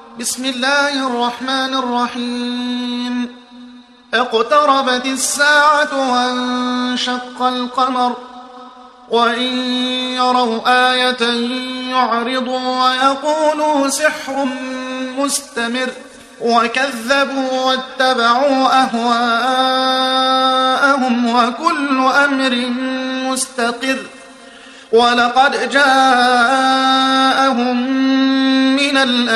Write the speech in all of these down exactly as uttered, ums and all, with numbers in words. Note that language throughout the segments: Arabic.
بسم الله الرحمن الرحيم. اقتربت الساعة وانشق القمر وإن يروا آية يعرضوا ويقولوا سحر مستمر وكذبوا واتبعوا أهواءهم وكل أمر مستقر ولقد جاءهم من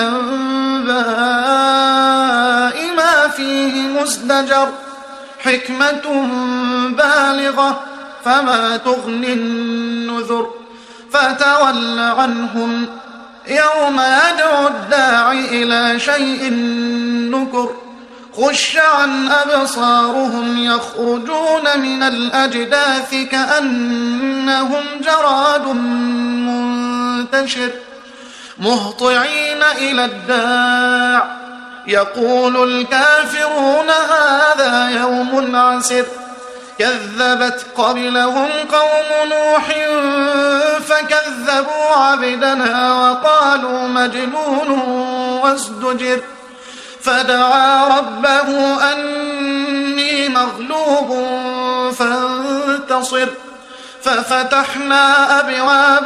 الأنباء ما فيه مزدجر حكمة بالغة فما تغني النذر فتول عنهم يوم يدعو الداعي إلى شيء نكر خش عن أبصارهم يخرجون من الأجداث كأنهم جراد منتشر مهطعين إلى الداع يقول الكافرون هذا يوم عسر كذبت قبلهم قوم نوح فكذبوا عبدنا وقالوا مجنون وازدجر فدعا ربه أني مغلوب فانتصر ففتحنا أبواب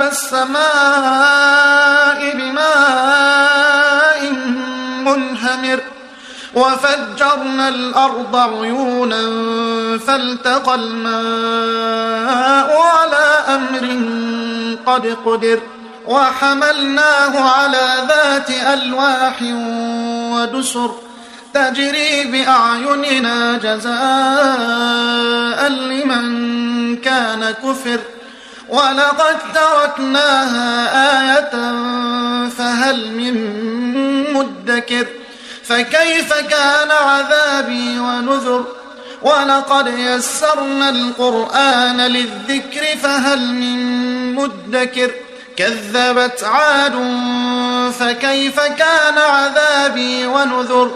السماء بماء منهمر وفجرنا الأرض عيونا فالتقى الماء على أمر قد قدر وحملناه على ذات ألواح ودسر تجري بأعيننا جزاء لمن كان كفر ولقد تركناها آية فهل من مدكر فكيف كان عذابي ونذر ولقد يسرنا القرآن للذكر فهل من مدكر كذبت عاد فكيف كان عذابي ونذر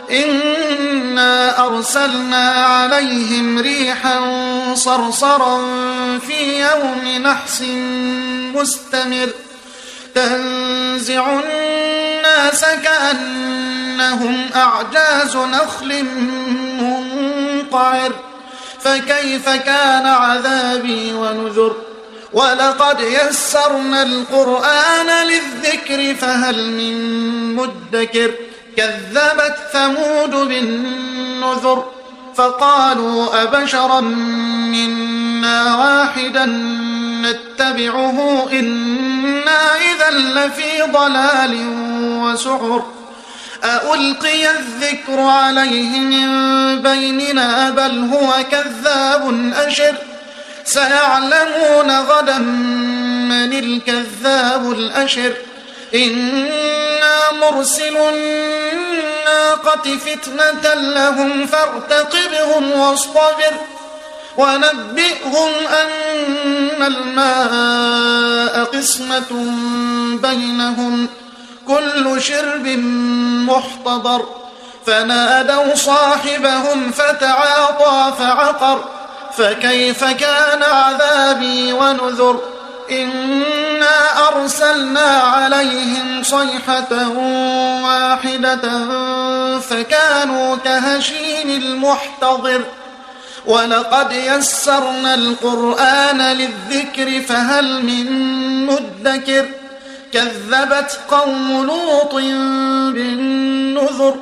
إنا أرسلنا عليهم ريحا صرصرا في يوم نحس مستمر تنزع الناس كأنهم أعجاز نخل منقعر فكيف كان عذابي ونذر ولقد يسرنا القرآن للذكر فهل من مدكر كذبت ثمود بالنذر فقالوا أبشرا منا واحدا نتبعه إنا إذا لفي ضلال وسعر ألقي الذكر عليه من بيننا بل هو كذاب أشر سيعلمون غدا من الكذاب الأشر إنا مرسل الناقة فتنة لهم فارتقبهم واصطبر ونبئهم أن الماء قسمة بينهم كل شرب محتضر فنادوا صاحبهم فتعاطى فعقر فكيف كان عذابي ونذر إنا أرسلنا عليهم صيحة واحدة فكانوا كهشيم المحتضر ولقد يسرنا القرآن للذكر فهل من مدكر كذبت قوم لوط بالنذر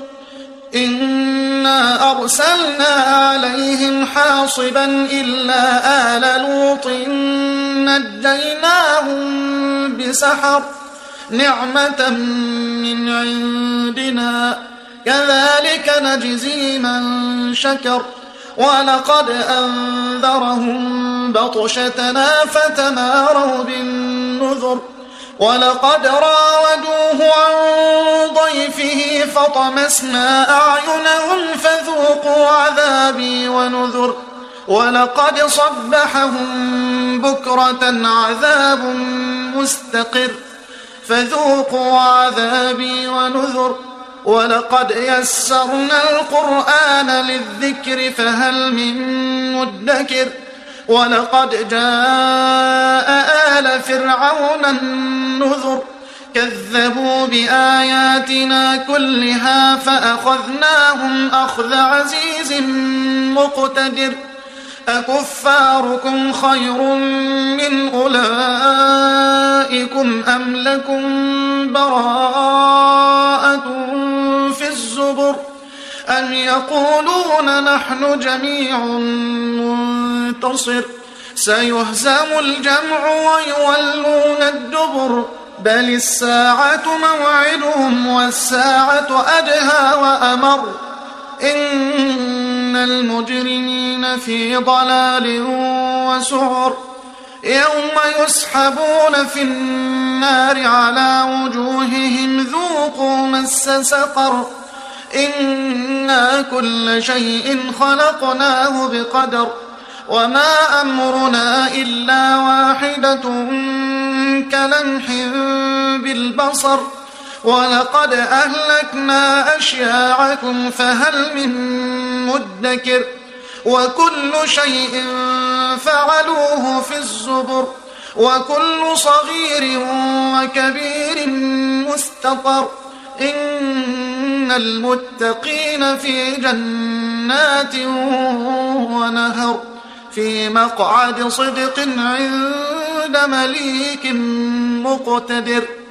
إنا أرسلنا عليهم حاصبا إلا آل لوط نجيناهم بسحر نعمة من عندنا كذلك نجزي من شكر ولقد أنذرهم بطشتنا فتماروا بالنذر ولقد راودوه عن ضيفه فطمسنا أعينهم فذوقوا عذابي ونذر ولقد صبحهم بكرة عذاب مستقر فذوقوا عذابي ونذر ولقد يسرنا القرآن للذكر فهل من مدكر ولقد جاء آل فرعون النذر كذبوا بآياتنا كلها فأخذناهم أخذ عزيز مقتدر أكفاركم خير من أولئكم أم لكم براءة في الزبر أم يقولون نحن جميع منتصر سيهزم الجمع ويولون الدبر بل الساعة موعدهم والساعة أدهى وأمر إن المجرمين في ضلال وسعر يوم يسحبون في النار على وجوههم ذوقوا مس سقر إنا كل شيء خلقناه بقدر وما أمرنا إلا واحدة كلمح بالبصر ولقد أهلكنا أشياعكم فهل من مدكر وكل شيء فعلوه في الزبر وكل صغير وكبير مستطر إن المتقين في جنات ونهر في مقعد صدق عند مليك مقتدر